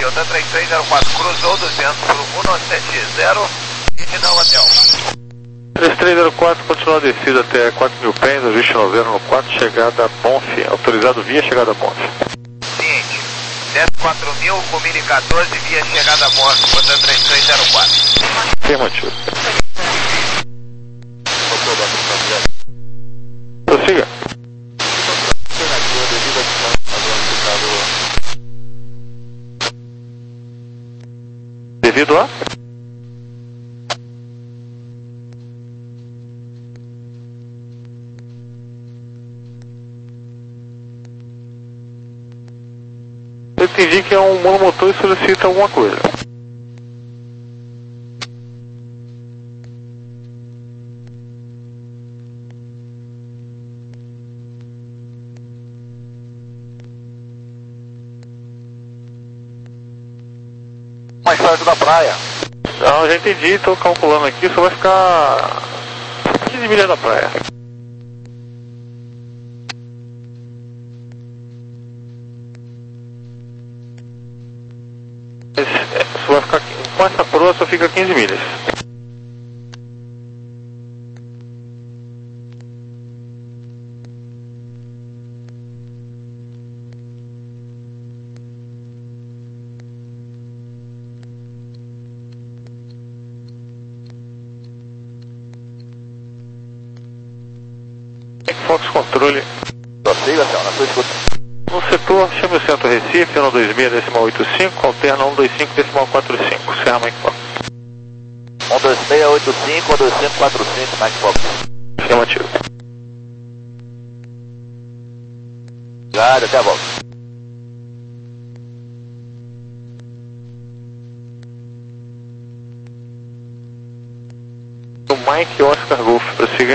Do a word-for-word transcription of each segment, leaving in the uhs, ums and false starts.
Delta três três zero quatro, cruzou duzentos por um nove sete zero e final hotel. três três zero quatro, continua a descida até quatro mil pés, ajuste noventa no quatro, chegada a Bonf, autorizado via chegada a Bonf. Ciente, desce quatro mil, com mil e quatorze, via chegada a Bonf, botando três três zero quatro. Afirmativo. Prossiga. Devido a? Eu entendi que é um monomotor e solicita alguma coisa. Mais perto da praia. Não, já entendi, estou calculando aqui, só vai ficar quinze milhas da praia. Só vai ficar, com essa proa só fica quinze milhas. Fox Controle. Prossiga, senhor, na sua escuta. No setor, chame o centro Recife, um dois seis decimal oito cinco, alterna um dois cinco decimal quatro cinco, Serra Mike Fox. um dois seis oito cinco, um dois cinco quatro cinco, Mike Fox. Afirmativo. Obrigado, até a volta. O Mike Oscar Golf, prossiga.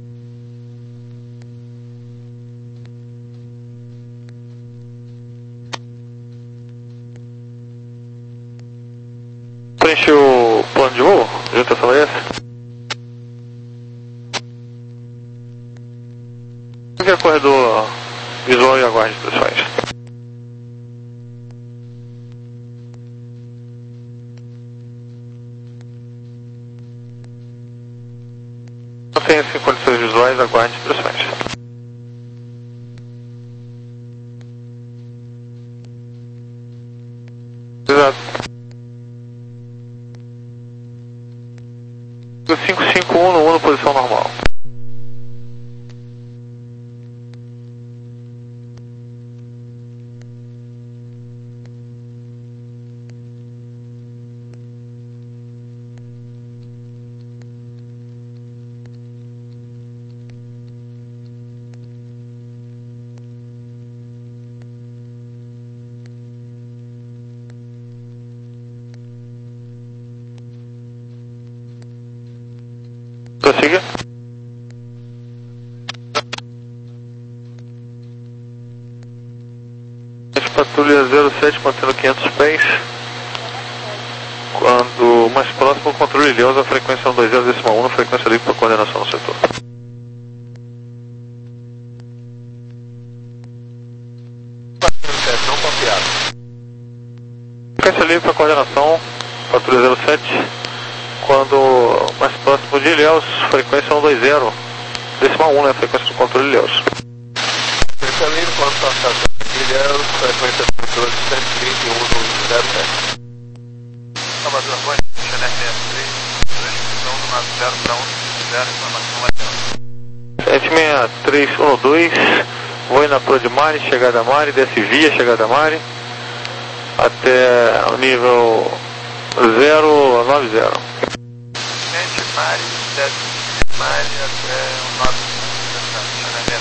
Preencheu o plano de voo? Junto a sala S? O que é corredor visual e aguarde instruções? Não tem assim condições visuais, aguarde instruções. Exato. cinco cinco um no um, posição normal. Prossiga. Patrulha zero sete, mantendo quinhentos pés. Quando mais próximo, o controle ilhosa, a frequência um dois zero decimal um, frequência livre para coordenação no setor. Não confiado. Frequência livre para coordenação, patrulha zero sete. Quando mais próximo de Ilhéus, frequência um dois zero decimal um, né? Frequência do controle Ilhéus. Frequência livre, quando está estação de Ilhéus, frequência do controle cento e trinta e um no zero sete. Salvador, Band, Chanel sessenta e três, transmissão do nove zero para um zero, informação lateral. sete seis três um dois, voe na proa de Mari, chegada a Mari, desce via chegada a Mari, até o nível zero nove zero. Gente, Mari, desce Mari até o nove Chanel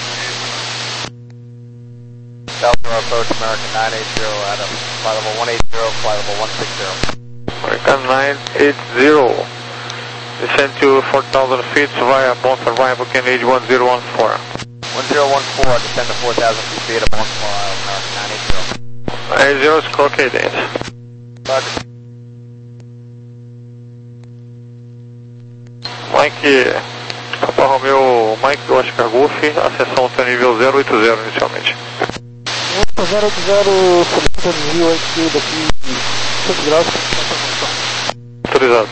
Delta approach American nine eight zero, Adam, flight level one eight zero, flight level one six zero. American nine eight zero, descend to four thousand feet via Bon Survival Canadian one zero one four. one zero one four, descend to four thousand feet of one American nine eight zero. nine zero is clock cadence. Roger. Mike, Papa Romeo, Mike Oscar Golf, acessão até nível zero oito zero inicialmente. zero oito zero, solicita desvio aqui daqui cem graus. Autorizado.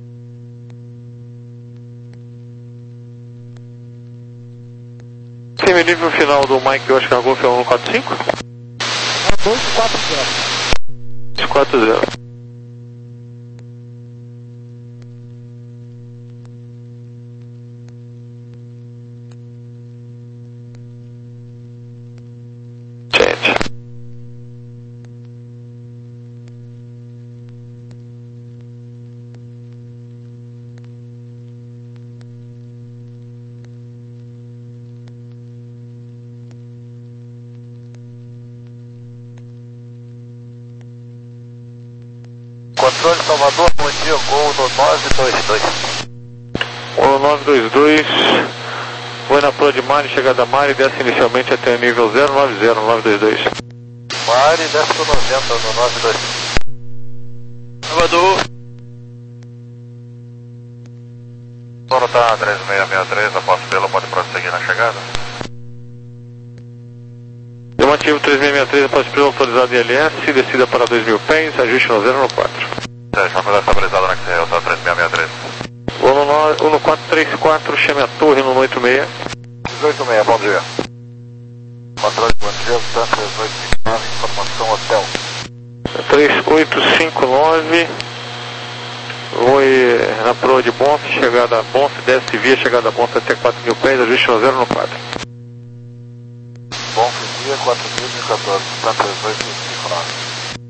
Firme nível final do Mike Oscar Golf é um quatro cinco? dois quatro zero. dois quatro zero. Controle Salvador, bom dia, gol no nove dois dois. O nove dois dois, foi na proa de Mari, chegada a Mari, desce inicialmente até nível zero nove zero, nove dois dois. Mari, desce pro noventa no nove dois. Salvador. Sono tá três seis seis três, após pelo, pode prosseguir na chegada. Eu mantive três seis seis três, após pelo autorizado I L S, descida para dois mil pés, ajuste no zero no quatro. Sérgio, uma coisa estabilizada na que você tá três seis seis três. O no quatro três quatro, chame a torre no oito seis. dezoito seis, bom dia. Controle, bom dia, Santa três oito cinco nove, informação hotel. três oito cinco nove, foi na proa de Bonf, chegada a Bonf, desce via chegada a Bonf até quatro mil pés, ajuste no zero no quatro. Bonf, dia quatro mil e quatorze, Santa três oito cinco nove.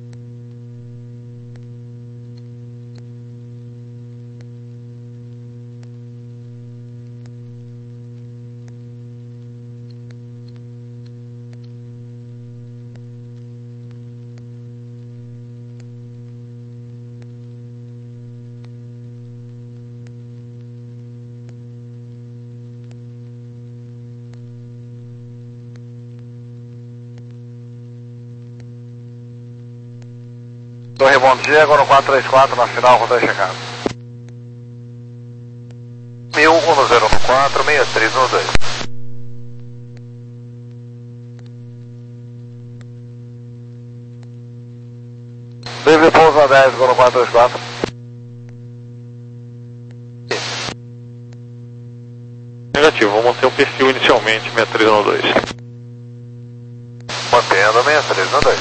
Torre, bom dia, agora o quatro três quatro na final, rodou e chegada. mil, um zero um quatro, seis três um dois. Livre pouso a dez, agora o quatro três quatro. Negativo, vou manter o perfil inicialmente, seis três um dois. Mantendo seis três um dois.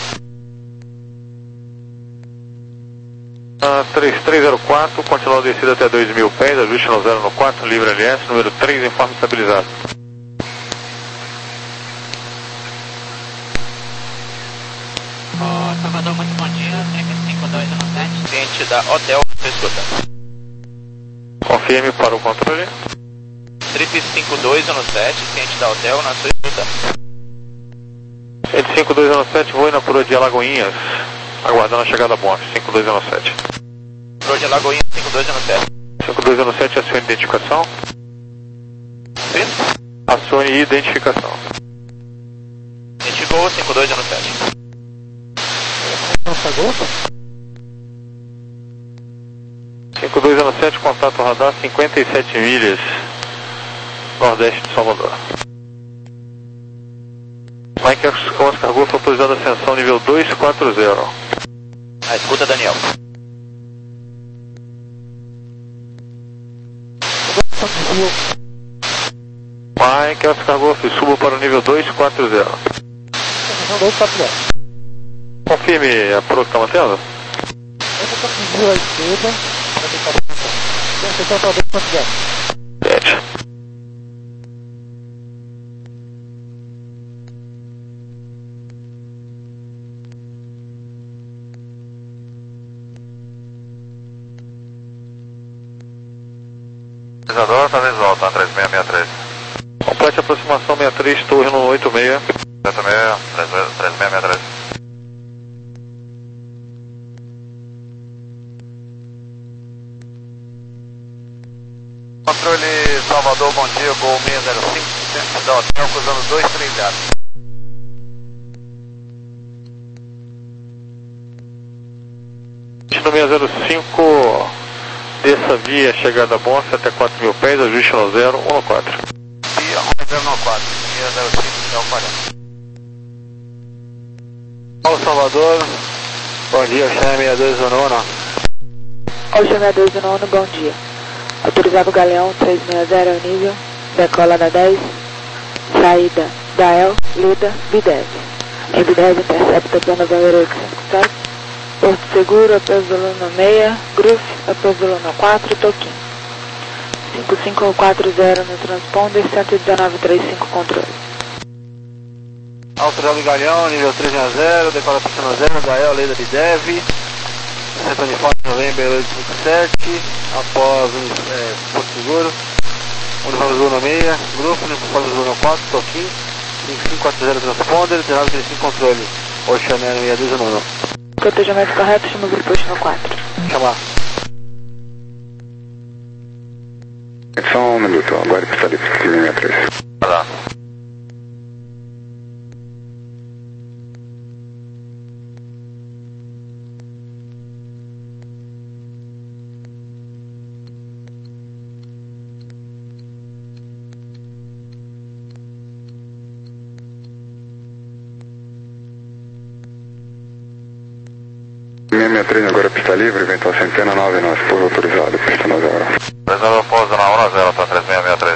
Uh, três três zero quatro, continua a descida até dois mil pés, ajuste no zero no quatro, livre L S, número três, informe estabilizado. Oh, Salvador, muito bom dia, trip cinco dois um sete, cliente da Hotel, você escuta. Confirme para o controle. Trip cinco dois um sete, cliente da Hotel, na sua escuta. Cliente cinco dois um sete, voo na proa de Alagoinhas, aguardando a chegada a Bonf, cinco dois um sete. Proa de Alagoinhas, cinco dois um sete. cinco dois um sete, acione identificação. Sim? Acione identificação. Identificou cinco dois um sete. cinco dois um sete, contato radar, cinquenta e sete milhas, nordeste de Salvador. Mike Oscar Golf, autorizado ascensão nível dois quatro zero. Ah, escuta, Daniel. Mike Oscar Golf, suba para o nível dois quatro zero. dois quatro zero. Confirme a proa que está mantendo? Sete. Organizador, tá visual, tá três seis seis três. Complete aproximação sessenta e três, torre no oito seis. oito seis, três seis seis três. Controle Salvador, bom dia, Gol seis zero cinco, centro da Hotel, cruzando dois três zero. Destino seis zero cinco, desça via chegada a Bonf até quatro mil pés, ajuste no zero um no quatro. Via um zero no quatro, seis zero cinco, Hotel quarenta. Paulo Salvador, Bom dia, Oceano sessenta e dois um um. Oceano sessenta e dois um um, bom dia. Autorizado o Galeão trezentos e sessenta é o nível, decola da dez, saída da El, Lida, B dez. Em B dez intercepta plano November cinco sete, Porto Seguro, apeso do Luna seis, Groove, apeso do Luna quatro, Toquinho. cinco cinco quatro zero no transponder, cento e dezenove trinta e cinco controle. Autorizado o Galeão, nível trezentos, decola para zero, da El, Lida, B dez. Centro Uniforme November oito cinco sete, após é, Porto Seguro, Uniforme Zona seis, Grupo, Uniforme Zona quatro, Toquinho, cinco cinco quatro zero transponder, dezenove trinta e cinco controle, Oceano sessenta e dois um um. Protejamento correto, chama o grupo Oceano quatro. Chamar. Só um minuto, agora que está ali, sessenta e três. Vai lá. sessenta e três, agora pista livre, eventual centena nove nove, pouso autorizado, pista no zero. Reserva pouso na um zero, tá três seis seis três.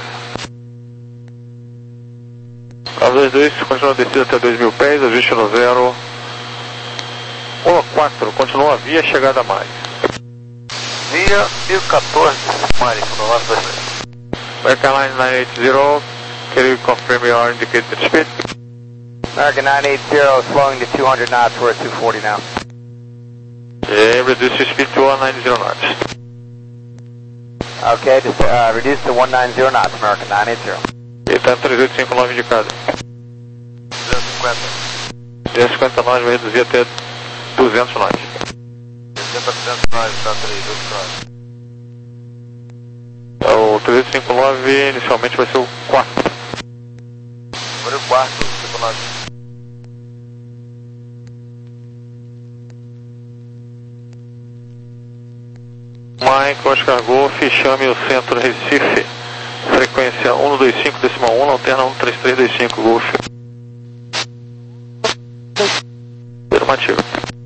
A dois dois, continua a descida até dois mil pés, ajuste no zero. um quatro, continua a via, chegada a mais. Via mil e quatorze, Mari, no nosso dois três. American Line nine eight zero, can you confirm your indicated speed? American nine eight zero, slowing to two hundred knots, we're at two forty now. Okay, reduce your speed to one ninety knots. Okay, just uh, reduce to one ninety knots, American nine eight zero. E tá três oito cinco nove indicado. duzentos e cinquenta. duzentos e cinquenta nós vai reduzir até duzentos nós. sessenta por cento nós, tá três oito nove. O três oito cinco nove inicialmente vai ser o quarto. Agora o quarto, cinco nove. Mike, Oscar Golf, chame o centro Recife, frequência um dois cinco decimal um, alterna um três três dois cinco Golf. Afirmativo.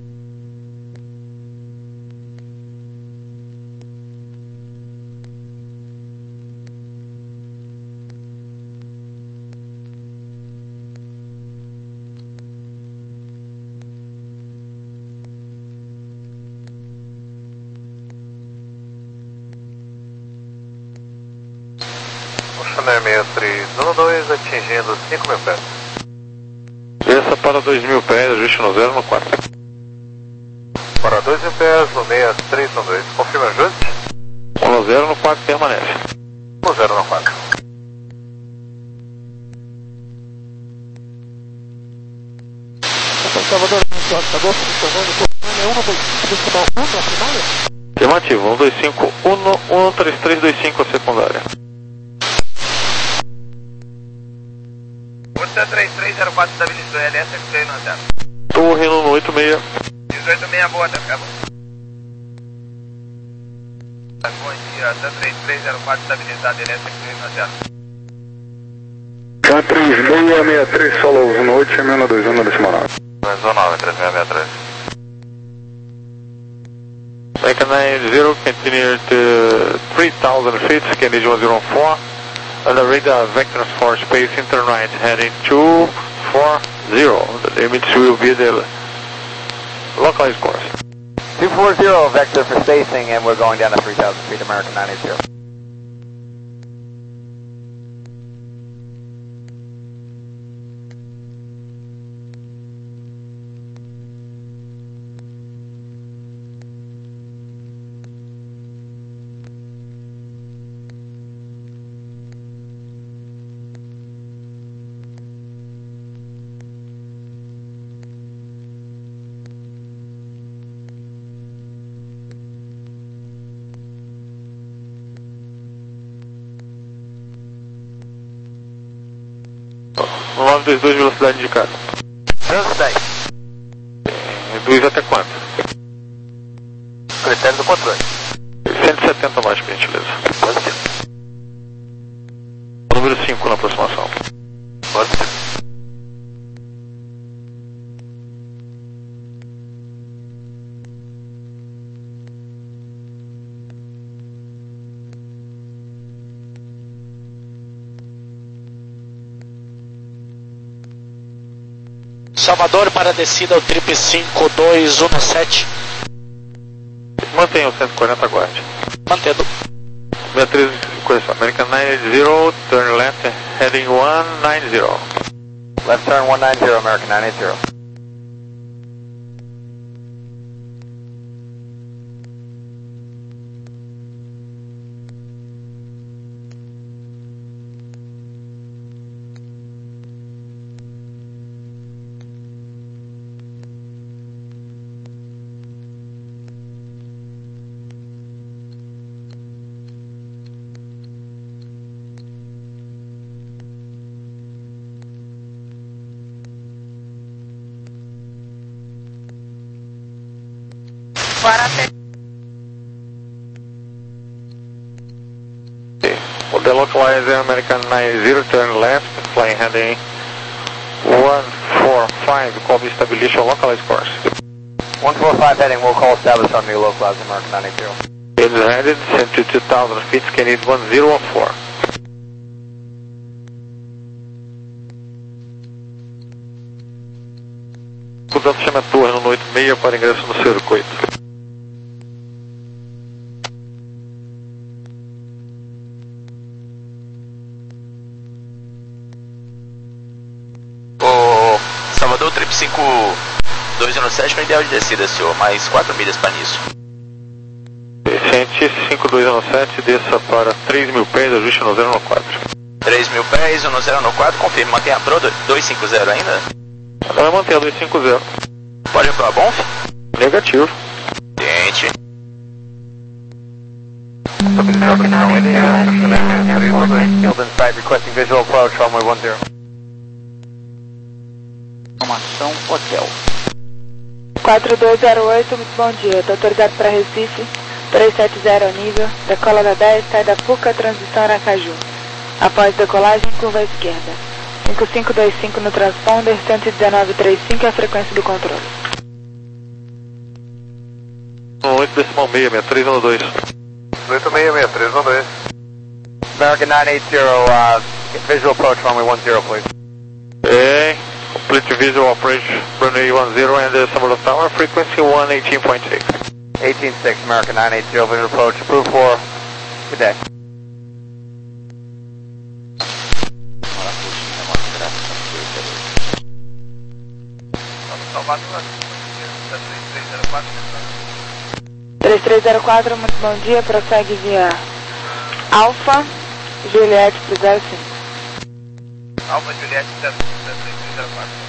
Oceano sessenta e três um dois, atingindo cinco mil pés. Desça para dois mil pés, ajuste no zero no quatro. Para dois mil pés, no sessenta e três um dois. Confirma ajuste. um no zero no quatro permanece. um zero no quatro. Salvador, Salvador, Afirmativo, um dois cinco um um três três dois cinco a secundária. Você três três zero quatro estabilizou L S X no zero. Torre no oito seis. dezoito seis boa, tá acabou. Bom dia, até três três zero quatro estabilizado L S X no zero. Tá três seis seis três, solo um oito, chame um dois um decimal nove. dois nove, três seis seis três. American nine zero, continue to three thousand feet, Kennedy one zero four. Under radar vector for space intern right, heading two four zero. The limits will be the localized course. two forty, vector for spacing, and we're going down to three thousand feet, American nine eight zero. nove dois dois, velocidade indicada. duzentos e dez. Reduz até quanto? Critério do controle. cento e setenta mais, por gentileza. Positivo. Número cinco na aproximação. Positivo. Salvador para a descida ao trip cinco dois um sete. Mantenha o cento e quarenta, aguarde. Mantendo. sessenta e três, correção. American ninety, turn left, heading one ninety. Left turn one ninety, American nine eight zero. Well, the localize American ninety, turn left, flying heading one four five, call me establish a localized course. one four five heading, we'll call establish on the localized American nine eight zero. It's headed, sent to two thousand feet, can need one zero four. Cuidado, chama a torre no oito seis para ingresso no circuito. Salvador, trip cinco dois um sete no ideal de descida, senhor, mais quatro milhas para nisso. Vicente, cinco dois um sete, desça para três mil pés, ajuste no zero no quatro. três mil pés, no zero no quatro, confirme, mantém a Pro dois cinco zero ainda? Agora mantém a dois cinco zero. Pode ir para a Bonf? Negativo. Gente. Field in sight, requesting visual approach, runway one zero. Informação hotel. quatro dois zero oito, muito bom dia. Estou autorizado para Recife, trezentos e setenta ao nível, decola da dez, sai da Puca, transição Aracaju. Após decolagem, curva à esquerda. cinco cinco dois cinco no transponder, cento e dezenove trinta e cinco é a frequência do controle. oito decimal seis, sessenta e três um dois. oito seis sessenta e três um dois. American nine eight zero, uh, visual approach, runway one zero, please. Okay, complete visual approach, runway one zero and the Salvador Tower, frequency one eighteen point six. eighteen six, American nine eight zero, visual approach, approved for, good day. três três zero quatro, muito bom dia, prossegue via Alfa, Juliette pro zero cinco. Alfa Juliette três três zero quatro.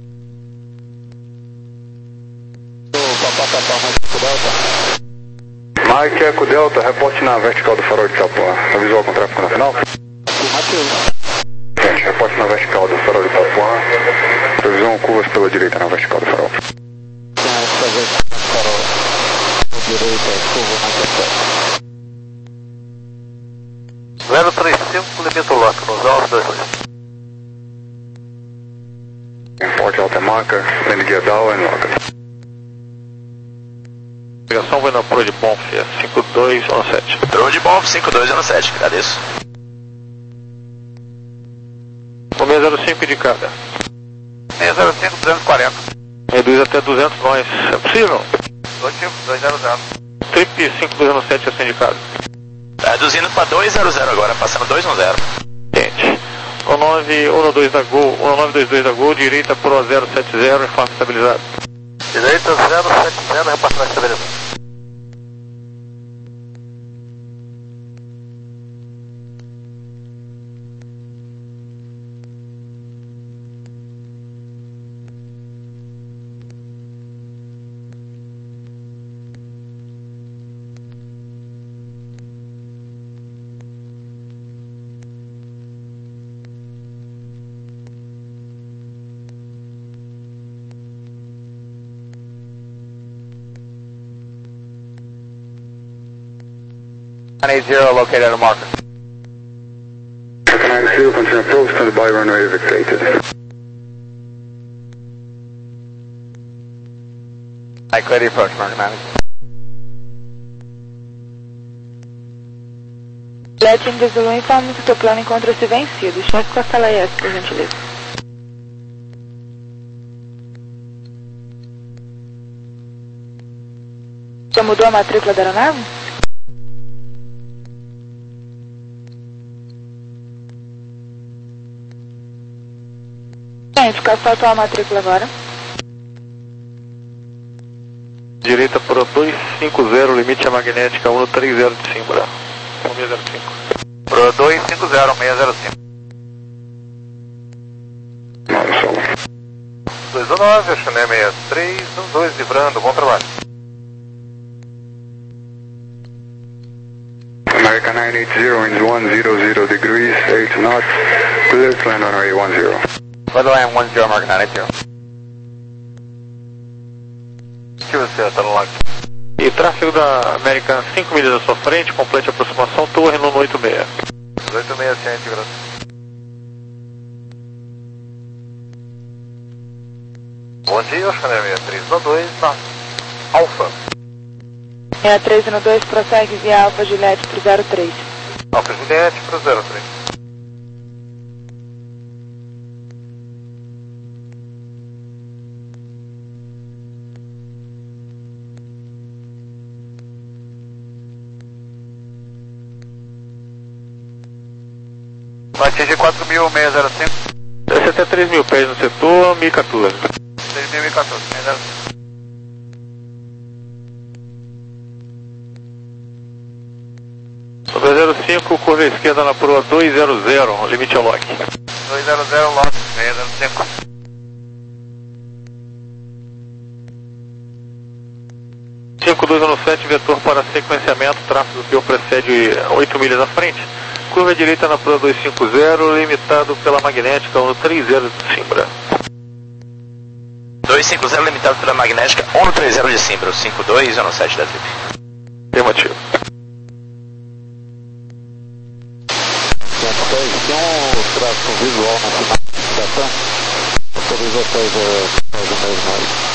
Mike Eco Delta, reporte na vertical do farol de Itapuã. Avisou com tráfego na final? Gente, reporte na vertical do farol de Itapuã. Previsão curvas pela direita na vertical do farol. zero três cinco, limita o lock nos altos dois dois. Forte alta marca, land gear down and lock. Ligação vai na Pro de Bonf, é cinco dois um sete. Pro de Bonf cinco dois um sete, agradeço. O seis zero cinco indicada. seis zero cinco, duzentos e quarenta. Reduz até duzentos nós, é possível? Positivo, dois zero zero. Trip cinco dois um sete é assim indicado. Tá reduzindo para dois zero zero agora, passando dois um zero. Gente, um nove um dois da Gol, um nove dois dois da Gol, direita Pro zero sete zero, reforço estabilizado. Direita zero sete zero, reforço estabilizado. nine eight zero located at a marker. nine zero, continue approach, stand by, runway vacated. I clear the approach, American nine. Juliette India Zulu informa que o teu plano encontra-se vencido. Chance com a sala I S, por gentileza. Você mudou a matrícula da aeronave? Gente, qual é a atual matrícula agora? Direita para dois cinco zero, limite a magnética um três zero de Simbra. um seis zero cinco. Pro dois cinco zero, seis zero cinco. dois um nove, Chané sessenta e três, um dois, livrando, bom trabalho. American nine eight zero, winds one zero zero degrees, eight knots, clear to land on runway one zero. Clear to land one zero, American nine eight zero. Que você tá no lado. E tráfego da American cinco milhas à sua frente, complete a aproximação, torre no oito seis. oito seis centígrados. Bom dia, Chané sessenta e três no dois, na Alfa. sessenta e três no dois, prossegue via Alfa Juliette pro zero três. Alfa Juliette pro zero três. Vai atingir quatro mil, seis zero cinco. setenta e três mil pés no setor, mil e quatorze. seis mil e quatorze, seis zero cinco. dois zero cinco, curva esquerda na proa dois zero zero, limite ao lock. dois zero zero, lock, seis zero cinco. cinco dois um sete, vetor para sequenciamento, tráfego que o precede oito milhas à frente. Curva direita na proa dois cinco zero, limitado pela magnética um três zero de Simbra. dois cinco zero, limitado pela magnética um três zero de Simbra, cinco dois um sete da trip. Afirmativo. Tem um traço visual na final da estação. Todos vocês fazem o mesmo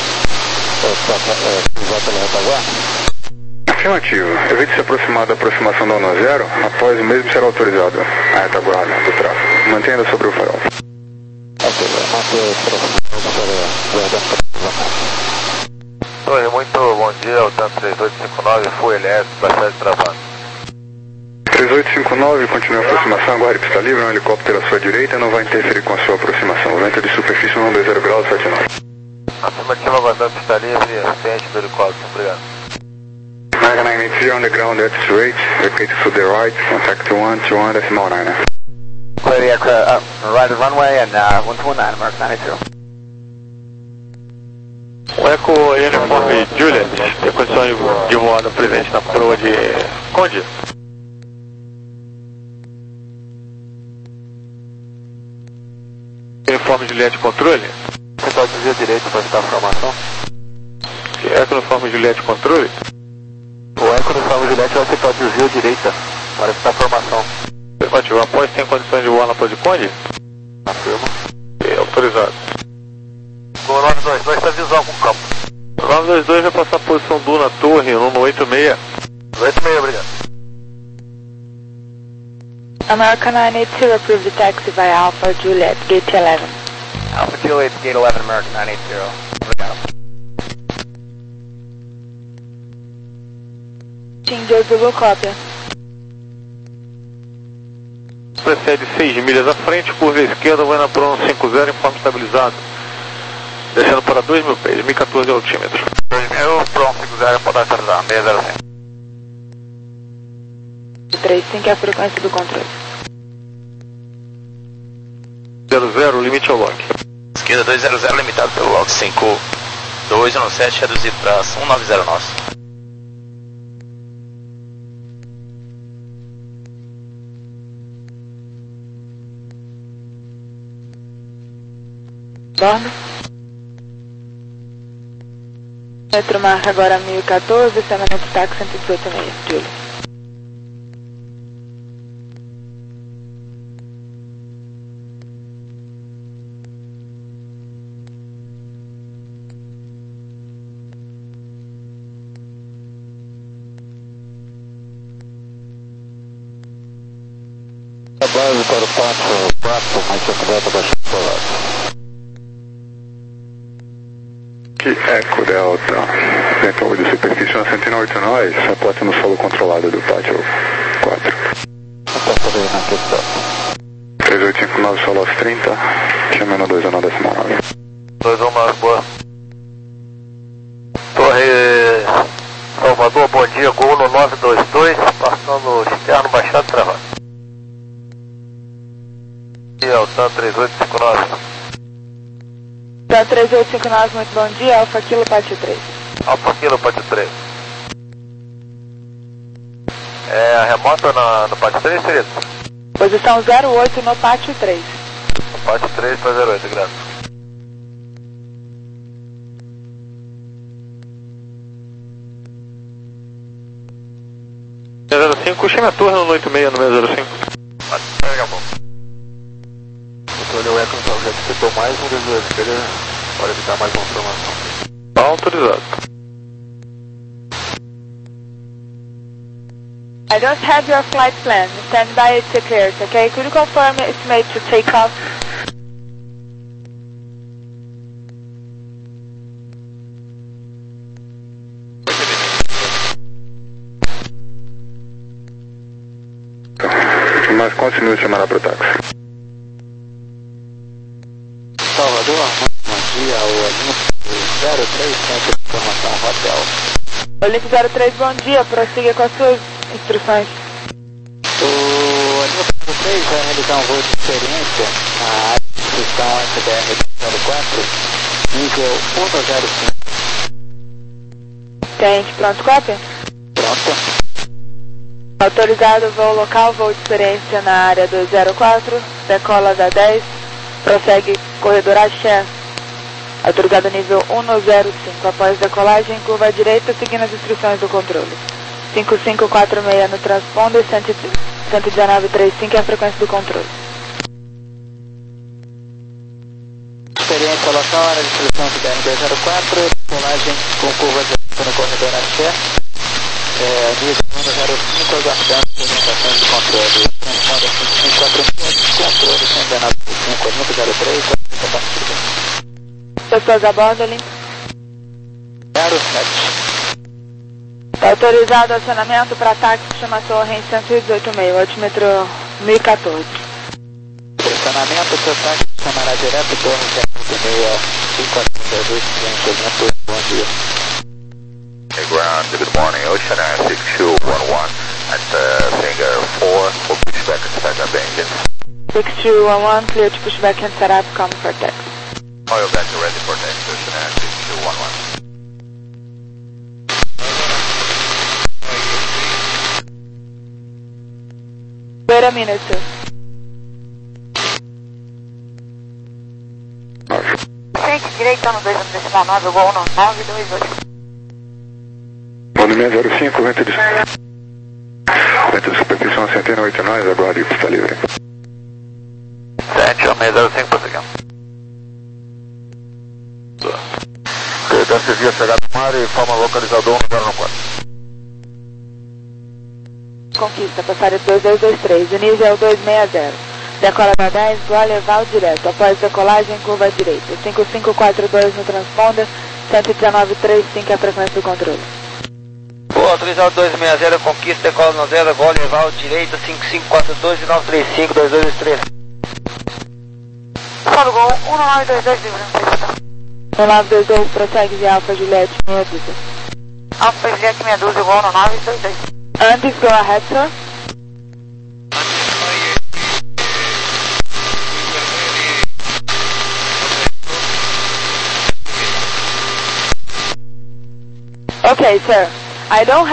aí. Usar pela retaguarda? Afirmativo. Evite se aproximar da aproximação da ONU zero, após o mesmo será autorizado a retaguarda do tráfego. Mantenha sobre o farol. Ok, manter aproximado Oi, muito bom dia, o TAM três oito cinco nove, Full L S, bastante travado. três oito cinco nove, continue a aproximação, aguarde pista livre, um helicóptero à sua direita não vai interferir com a sua aproximação. Vento de superfície um dois zero graus, sete nove. Afirmativa, aguardando pista livre, frente do helicóptero, obrigado. American nine eight zero on the ground at straight, repeat to the right, contact one two one decimal nine. Clear the aircraft, uh, right of runway and uh, one two nine, American nine eight zero. O Eco Uniforme Juliet, tem condições de voada presente na proa de Conde. Uniforme Juliet controle. Central desvio direito para estar a formação. Eco Uniforme Juliet controle. O Eco Uniforme Juliet vai acertar o desvio direita para estar a formação. Afirmativo. Após tem condições de voar na proa de Conde? Afirma. É autorizado. Gol nove dois dois, está visual com o campo. nove dois dois vai passar a posição do na torre, no oito seis. oito seis, obrigado. American nine eight zero, approve the taxi via Alpha Juliet, gate eleven. Alpha Juliet, gate eleven, American nine eight zero. Obrigado. Team Joe Zulu, cópia. Precede seis milhas à frente, curva esquerda, vai na proa um cinco zero, informe estabilizado. Descendo para dois mil pés, mil e quatorze altímetros. dois mil, pronto, cinco zero, pode acertar, seis zero cinco. três cinco é a frequência do controle. zero zero, limite ao lock. Esquerda dois zero zero, limitado pelo lock cinco dois um sete, reduzido para um nove zero nosso. Bordo. Metro marca agora mil e quatorze, descendo no táxi cento e dezoito e meio, Júlio. A base para o pátio quatro, mais secreto da Chocolate. Que Eco Delta, noventa e oito de superfície, uma cento e oito nós, reporte no solo controlado do pátio quatro. três oito cinco nove, solo aos trinta, chamando dois um decimal nove. dois um nove, boa. Torre Salvador, bom dia, Gol no nove dois dois, passando externo, baixado, travado. E Altan três oito cinco nove. Altan três oito cinco nove, muito bom dia, Alfa Kilo, Pátio três. Alfa Kilo, Pátio três. É a remota na, no Pátio três, querido? Posição zero oito no Pátio três. No Pátio três para zero oito, graças. zero cinco, chame a torre no oito seis no meio zero cinco. Pega a mão. Controle o Eco no projeto, citou mais um desejo, ele pode evitar mais uma informação. Tá autorizado. I don't have your flight plan. Stand by, it's cleared, okay? Could you confirm estimate to take off? Mas continue a chamar para o táxi. Salvador, bom dia, o Olimpo zero três, centro de informação, hotel. Olimpo zero três, bom dia, prossiga com as suas instruções. O Olimpo zero três vai realizar um voo de experiência na área de instrução S B R zero quatro, nível um zero cinco. Tente, pronto, cópia? Pronto. Autorizado voo local, voo de experiência na área dois zero quatro, decola da dez, prossegue corredor axé. Autorizado nível um zero cinco, após decolagem, curva à direita, seguindo as instruções do controle. cinco cinco quatro seis no transponder, cento e dezenove trinta e cinco é a frequência do controle. Experiência local, área de instrução S B R dois zero quatro, decolagem com curva à direita no corredor axé. É, nível um zero cinco, aguardando orientações de controle. Transponder cinco cinco quatro seis, controle cento e dezenove trinta e cinco, Olimpo zero três, a partir de Pessoas a bordo, Olimpo? zero sete. Autorizado acionamento para táxi, chama a torre em cento e dezoito e meio, altímetro mil e quatorze. Pressionamento, seu táxi chamará direto, torre cento e seis, cinco quatro dois, cliente Olimpo, bom dia. Hey, ground, good morning, Ocean Air six two one one at uh, Finger four for pushback and setup engine. six two one one, clear to pushback and setup, coming for taxi. Oil gas ready for taxi, Ocean Air six two one one. Wait a minute, sir. Frente direita no dois decimal nove, gol no nove dois oito. Volume zero cinco, vento de... Vento de superfície cento e oito nós, aguarde que está livre. sete um seis zero cinco, prosseguindo. Credência via chegada no mar e forma localizador no zero quatro. Conquista, passaria dois dois dois três, o nível é o dois seis zero. Decola da dez, voa levar direto, após decolagem, curva à direita. cinco cinco quatro dois no transponder, cento e dezenove trinta e cinco é a frequência do controle. Boa, autorizado dois seis zero, conquista, decola no zero, voa levar direito, cinco cinco quatro dois, nove três cinco, dois dois três. Fala o gol, um nove dois dois, livre, um nove dois dois, prossegue de Alfa Juliette, meia dúzia. Alfa Juliette, meia dúzia, gol no nove dois dois. Antes, go ahead, sir. Okay, sir. I don't